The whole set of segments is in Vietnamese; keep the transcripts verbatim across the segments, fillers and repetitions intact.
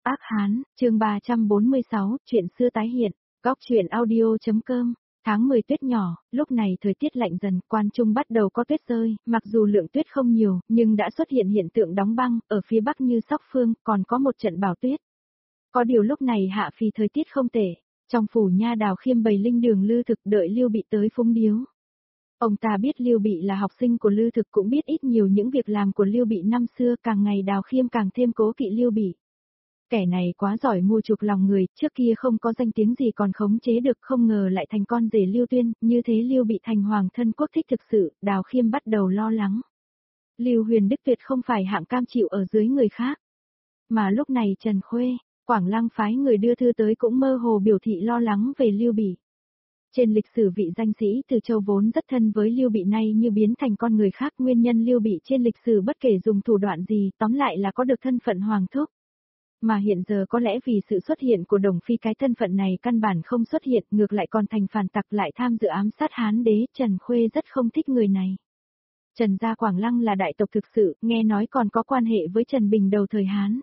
Ác Hán, chương ba trăm bốn mươi sáu, chuyện xưa tái hiện, góc truyện audio.com. Tháng mười tuyết nhỏ, lúc này thời tiết lạnh dần, quan trung bắt đầu có tuyết rơi, mặc dù lượng tuyết không nhiều, nhưng đã xuất hiện hiện tượng đóng băng, ở phía bắc như Sóc Phương, còn có một trận bão tuyết. Có điều lúc này Hạ Phì thời tiết không tệ, trong phủ nha Đào Khiêm bày linh đường Lư Thực đợi Lưu Bị tới phúng điếu. Ông ta biết Lưu Bị là học sinh của Lư Thực, cũng biết ít nhiều những việc làm của Lưu Bị năm xưa, càng ngày Đào Khiêm càng thêm cố kỵ Lưu Bị. Kẻ này quá giỏi mua chuộc lòng người, trước kia không có danh tiếng gì còn khống chế được, không ngờ lại thành con rể Lưu Tuyên, như thế Lưu Bị thành hoàng thân quốc thích thực sự, Đào Khiêm bắt đầu lo lắng. Lưu Huyền Đức tuyệt không phải hạng cam chịu ở dưới người khác. Mà lúc này Trần Khuê, Quảng Lăng phái người đưa thư tới cũng mơ hồ biểu thị lo lắng về Lưu Bị. Trên lịch sử vị danh sĩ Từ Châu vốn rất thân với Lưu Bị nay như biến thành con người khác, nguyên nhân Lưu Bị trên lịch sử bất kể dùng thủ đoạn gì, tóm lại là có được thân phận hoàng thúc. Mà hiện giờ có lẽ vì sự xuất hiện của Đồng Phi cái thân phận này căn bản không xuất hiện, ngược lại còn thành phản tặc lại tham dự ám sát Hán đế, Trần Khuê rất không thích người này. Trần gia Quảng Lăng là đại tộc thực sự, nghe nói còn có quan hệ với Trần Bình đầu thời Hán.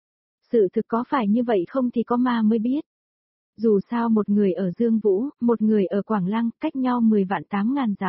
Sự thực có phải như vậy không thì có ma mới biết. Dù sao một người ở Dương Vũ, một người ở Quảng Lăng, cách nhau mười vạn tám ngàn dặm.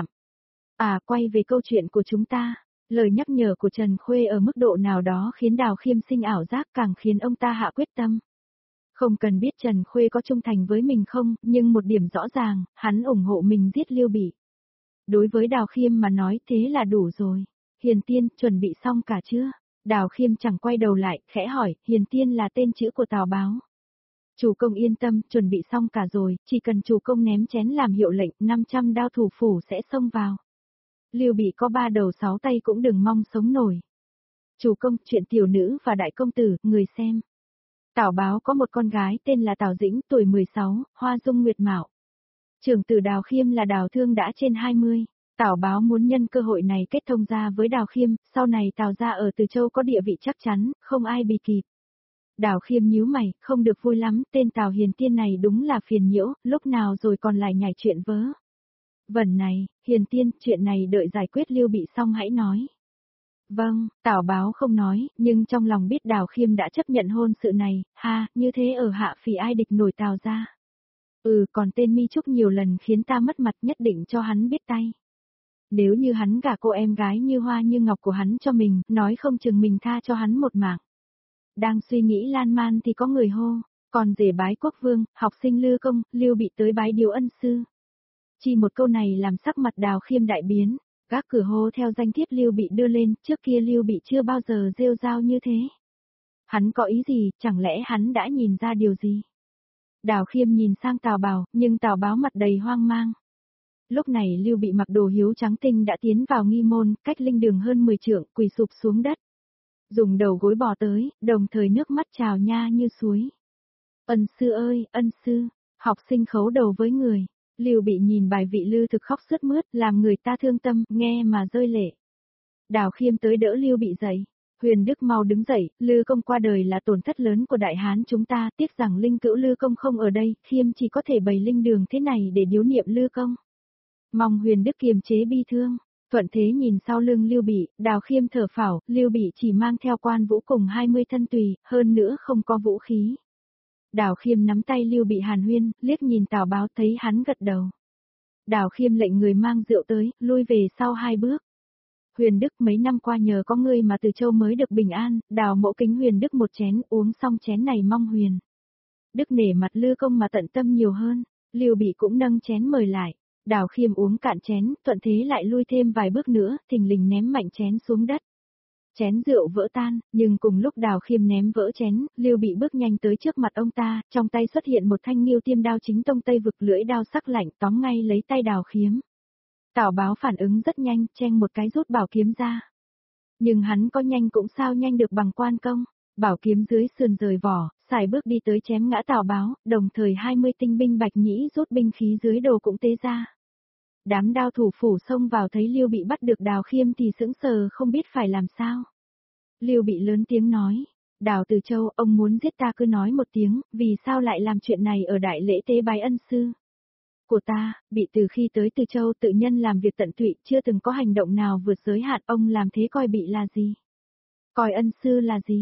À, quay về câu chuyện của chúng ta. Lời nhắc nhở của Trần Khuê ở mức độ nào đó khiến Đào Khiêm sinh ảo giác, càng khiến ông ta hạ quyết tâm. Không cần biết Trần Khuê có trung thành với mình không, nhưng một điểm rõ ràng, hắn ủng hộ mình giết Lưu Bị. Đối với Đào Khiêm mà nói thế là đủ rồi. Hiền Tiên, chuẩn bị xong cả chưa? Đào Khiêm chẳng quay đầu lại, khẽ hỏi, Hiền Tiên là tên chữ của Tào Báo. Chủ công yên tâm, chuẩn bị xong cả rồi, chỉ cần chủ công ném chén làm hiệu lệnh, năm trăm đao thủ phủ sẽ xông vào. Lưu Bị có ba đầu sáu tay cũng đừng mong sống nổi. Chủ công, chuyện tiểu nữ và đại công tử, người xem. Tào Báo có một con gái tên là Tào Dĩnh, tuổi mười sáu, hoa dung nguyệt mạo. Trưởng tử Đào Khiêm là Đào Thương đã trên hai mươi. Tào Báo muốn nhân cơ hội này kết thông gia với Đào Khiêm, sau này Tào gia ở Từ Châu có địa vị chắc chắn, không ai bì kịp. Đào Khiêm nhíu mày, không được vui lắm, tên Tào Hiền Tiên này đúng là phiền nhiễu, lúc nào rồi còn lại nhảy chuyện vớ. Vẩn này, Hiền Tiên, chuyện này đợi giải quyết Lưu Bị xong hãy nói. Vâng, Tào Báo không nói, nhưng trong lòng biết Đào Khiêm đã chấp nhận hôn sự này, ha, như thế ở Hạ Phì ai địch nổi Tào gia. Ừ, còn tên Mi Trúc nhiều lần khiến ta mất mặt, nhất định cho hắn biết tay. Nếu như hắn gả cô em gái như hoa như ngọc của hắn cho mình, nói không chừng mình tha cho hắn một mạng. Đang suy nghĩ lan man thì có người hô, còn rể bái quốc vương, học sinh Lư Công, Lưu Bị tới bái điều ân sư. Chỉ một câu này làm sắc mặt Đào Khiêm đại biến, gác cửa hô theo danh thiếp Lưu Bị đưa lên, trước kia Lưu Bị chưa bao giờ rêu rao như thế. Hắn có ý gì, chẳng lẽ hắn đã nhìn ra điều gì? Đào Khiêm nhìn sang Tào Bào, nhưng Tào Báo mặt đầy hoang mang. Lúc này Lưu Bị mặc đồ hiếu trắng tinh đã tiến vào nghi môn, cách linh đường hơn mười trượng, quỳ sụp xuống đất. Dùng đầu gối bò tới, đồng thời nước mắt trào nha như suối. Ân sư ơi, ân sư, học sinh khấu đầu với người. Lưu Bị nhìn bài vị Lư Thực khóc sướt mướt, làm người ta thương tâm, nghe mà rơi lệ. Đào Khiêm tới đỡ Lưu Bị dậy. Huyền Đức mau đứng dậy, Lư Công qua đời là tổn thất lớn của Đại Hán chúng ta, tiếc rằng linh cữu Lư Công không ở đây, Khiêm chỉ có thể bày linh đường thế này để điếu niệm Lư Công. Mong Huyền Đức kiềm chế bi thương. Thuận thế nhìn sau lưng Lưu Bị, Đào Khiêm thở phào, Lưu Bị chỉ mang theo quan vũ cùng hai mươi thân tùy, hơn nữa không có vũ khí. Đào Khiêm nắm tay Lưu Bị hàn huyên, liếc nhìn Tào Báo thấy hắn gật đầu. Đào Khiêm lệnh người mang rượu tới, lui về sau hai bước. Huyền Đức, mấy năm qua nhờ có ngươi mà Từ Châu mới được bình an, Đào mẫu kính Huyền Đức một chén, uống xong chén này mong Huyền Đức nể mặt Lư Công mà tận tâm nhiều hơn. Lưu Bị cũng nâng chén mời lại. Đào Khiêm uống cạn chén, thuận thế lại lui thêm vài bước nữa, thình lình ném mạnh chén xuống đất. Chén rượu vỡ tan, nhưng cùng lúc Đào Khiêm ném vỡ chén, Lưu Bị bước nhanh tới trước mặt ông ta, trong tay xuất hiện một thanh nghiêu tiêm đao chính tông tây vực, lưỡi đao sắc lạnh, tóm ngay lấy tay Đào Khiêm. Tào Báo phản ứng rất nhanh, cheng một cái rút bảo kiếm ra. Nhưng hắn có nhanh cũng sao nhanh được bằng quan công, bảo kiếm dưới sườn rời vỏ, xài bước đi tới chém ngã Tào Báo, đồng thời hai mươi tinh binh Bạch Nhĩ rút binh khí dưới đồ cũng tế ra. Đám đao thủ phủ xông vào thấy Lưu Bị bắt được Đào Khiêm thì sững sờ không biết phải làm sao. Lưu Bị lớn tiếng nói, Đào Từ Châu, ông muốn giết ta cứ nói một tiếng, vì sao lại làm chuyện này ở đại lễ tế bái ân sư của ta? Bị từ khi tới Từ Châu tự nhân làm việc tận tụy, chưa từng có hành động nào vượt giới hạn, ông làm thế coi Bị là gì? Coi ân sư là gì?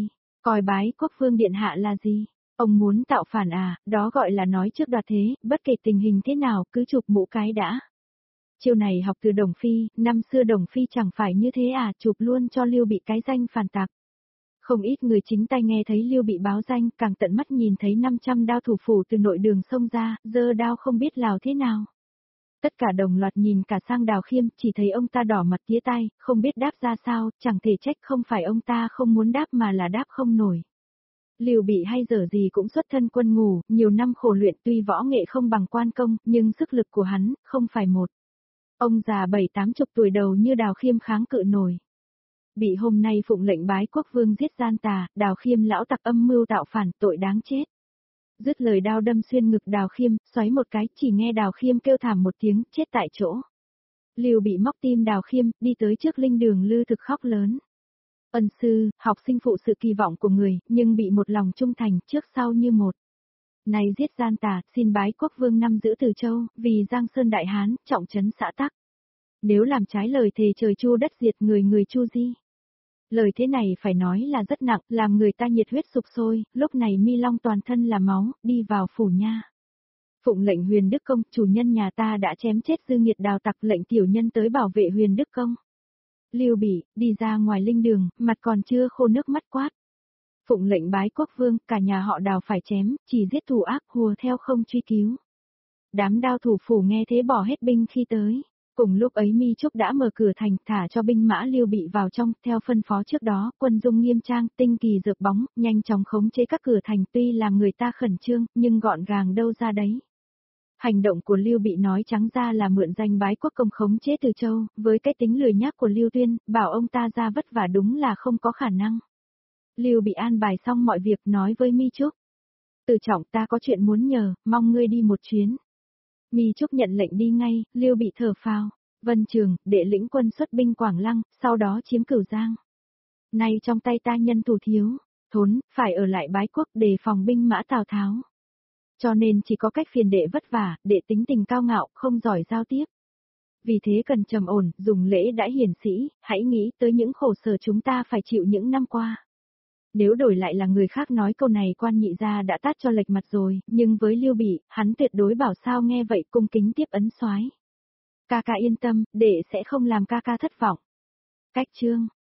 Coi bái quốc vương điện hạ là gì? Ông muốn tạo phản à, đó gọi là nói trước đoạt thế, bất kể tình hình thế nào, cứ chụp mũ cái đã. Chiêu này học từ Đồng Phi, năm xưa Đồng Phi chẳng phải như thế à, chụp luôn cho Lưu Bị cái danh phản tặc. Không ít người chính tay nghe thấy Lưu Bị báo danh, càng tận mắt nhìn thấy năm trăm đao thủ phủ từ nội đường xông ra, giơ đao không biết lào thế nào. Tất cả đồng loạt nhìn cả sang Đào Khiêm, chỉ thấy ông ta đỏ mặt tía tai, không biết đáp ra sao, chẳng thể trách không phải ông ta không muốn đáp mà là đáp không nổi. Lưu Bị hay dở gì cũng xuất thân quân ngũ, nhiều năm khổ luyện tuy võ nghệ không bằng Quan Công, nhưng sức lực của hắn, không phải một. Ông già bảy tám chục tuổi đầu như Đào Khiêm kháng cự nổi. Bị hôm nay phụng lệnh bái quốc vương giết gian tà, Đào Khiêm lão tặc âm mưu tạo phản, tội đáng chết. Dứt lời đao đâm xuyên ngực Đào Khiêm, xoáy một cái, chỉ nghe Đào Khiêm kêu thảm một tiếng, chết tại chỗ. Lưu Bị móc tim Đào Khiêm, đi tới trước linh đường lư thực khóc lớn. Ân sư, học sinh phụ sự kỳ vọng của người, nhưng bị một lòng trung thành, trước sau như một. Này giết gian tà, xin bái quốc vương năm giữ Từ Châu, vì Giang Sơn Đại Hán, trọng trấn xã tắc. Nếu làm trái lời thề trời chu đất diệt người người chu di. Lời thế này phải nói là rất nặng, làm người ta nhiệt huyết sục sôi, lúc này Mi Long toàn thân là máu, đi vào phủ nha. Phụng lệnh Huyền Đức Công, chủ nhân nhà ta đã chém chết dư nghiệt đào tặc, lệnh tiểu nhân tới bảo vệ Huyền Đức Công. Lưu Bị, đi ra ngoài linh đường, mặt còn chưa khô nước mắt quát. Phụng lệnh bái quốc vương, cả nhà họ Đào phải chém, chỉ giết thủ ác, hùa theo không truy cứu. Đám đao thủ phủ nghe thế bỏ hết binh khi tới. Cùng lúc ấy Mi Trúc đã mở cửa thành, thả cho binh mã Lưu Bị vào trong, theo phân phó trước đó, quân dung nghiêm trang, tinh kỳ dược bóng, nhanh chóng khống chế các cửa thành, tuy làm người ta khẩn trương, nhưng gọn gàng đâu ra đấy. Hành động của Lưu Bị nói trắng ra là mượn danh bái quốc công khống chế Từ Châu, với cái tính lười nhác của Lưu Tuyên, bảo ông ta ra vất vả đúng là không có khả năng. Lưu Bị an bài xong mọi việc nói với Mi Trúc. Từ Trọng, ta có chuyện muốn nhờ, mong ngươi đi một chuyến. Mi Trúc nhận lệnh đi ngay, Lưu Bị thở phào. Vân Trường, đệ lĩnh quân xuất binh Quảng Lăng, sau đó chiếm Cửu Giang. Nay trong tay ta nhân thủ thiếu, thốn, phải ở lại bái quốc để phòng binh mã Tào Tháo. Cho nên chỉ có cách phiền đệ vất vả, đệ tính tình cao ngạo, không giỏi giao tiếp. Vì thế cần trầm ổn, dùng lễ đãi hiển sĩ, hãy nghĩ tới những khổ sở chúng ta phải chịu những năm qua. Nếu đổi lại là người khác nói câu này Quan Nhị gia đã tát cho lệch mặt rồi, nhưng với Lưu Bị, hắn tuyệt đối bảo sao nghe vậy, cung kính tiếp ấn soái. Ca ca yên tâm, đệ sẽ không làm ca ca thất vọng. Cách chương